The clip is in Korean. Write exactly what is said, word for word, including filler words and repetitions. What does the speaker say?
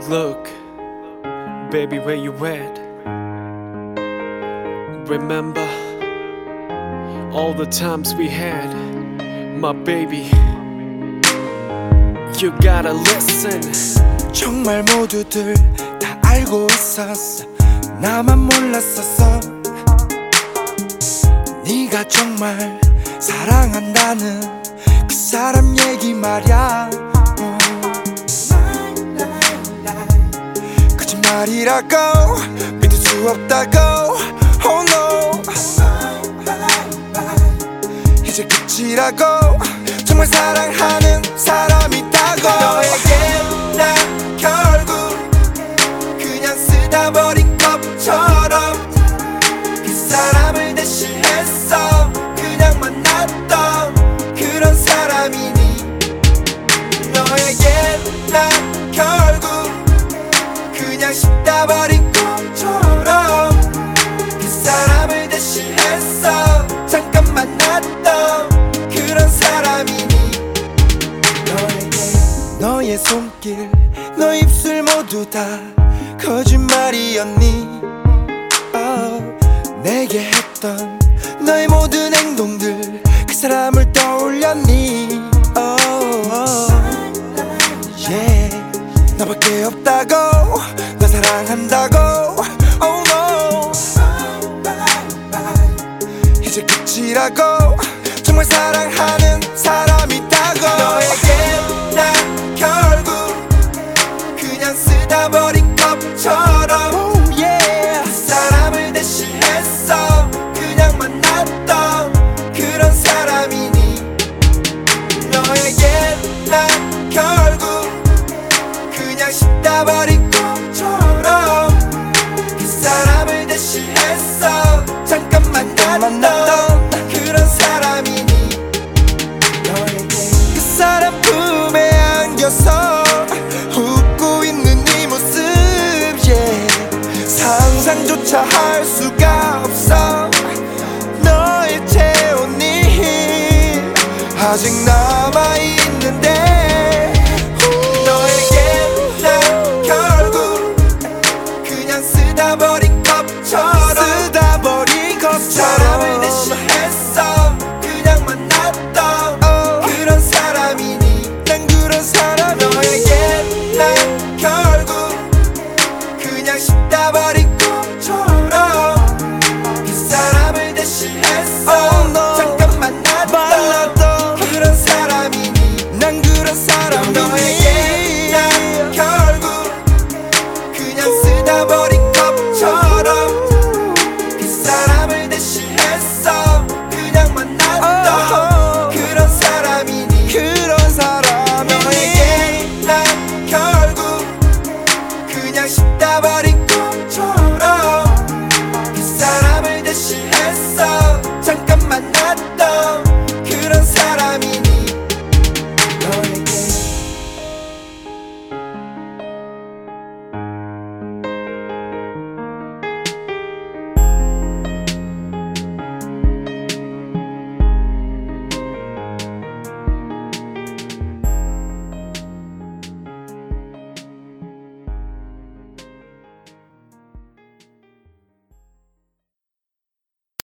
Look, baby, where you at? Remember all the times we had, my baby. You gotta listen. 정말 모두들 다 알고 있었어. 나만 몰랐었어. 네가 정말 사랑한다는 그 사람 얘기 말야. 어. 거짓말이라고 믿을 수 없다고. Oh no. 이제 끝이라고. 정말 사랑하는 사람이 있다고. 너에게 난 결국 그냥 쓰다 버린 컵처럼 그 사람을 대신했어. 그냥 만났던 그런 사람이니. 너에게 난 결국 그냥 씹다 버린 컵처럼 그 사람을 대신했어. 잠깐 만났던 그런 사람이니. 너에게 너의 손길 너의 입술 모두 다 거짓말이었니. oh, 내게 했던 너의 모든 행동들 그 사람을 떠올렸니. oh, oh, yeah. 너밖에 없다고 너 사랑한다고. oh no. 이제 끝이라고. 정말 사랑하는 사람이 있다고. 너에게 난 결국 그냥 쓰다 버린 컵처럼 oh, yeah. 그 사람을 대신했어. 그냥 만났던 그런 사람이니. 너에게 난 결국 그냥 씹다 버린 컵처럼 그 사람을 대신했어. 잠깐 만났던 그런 사람이니. 그 사람 품에 안겨서 웃고 있는 네 모습 yeah. 상상조차 할 수가 없어. 너의 태우니 아직 나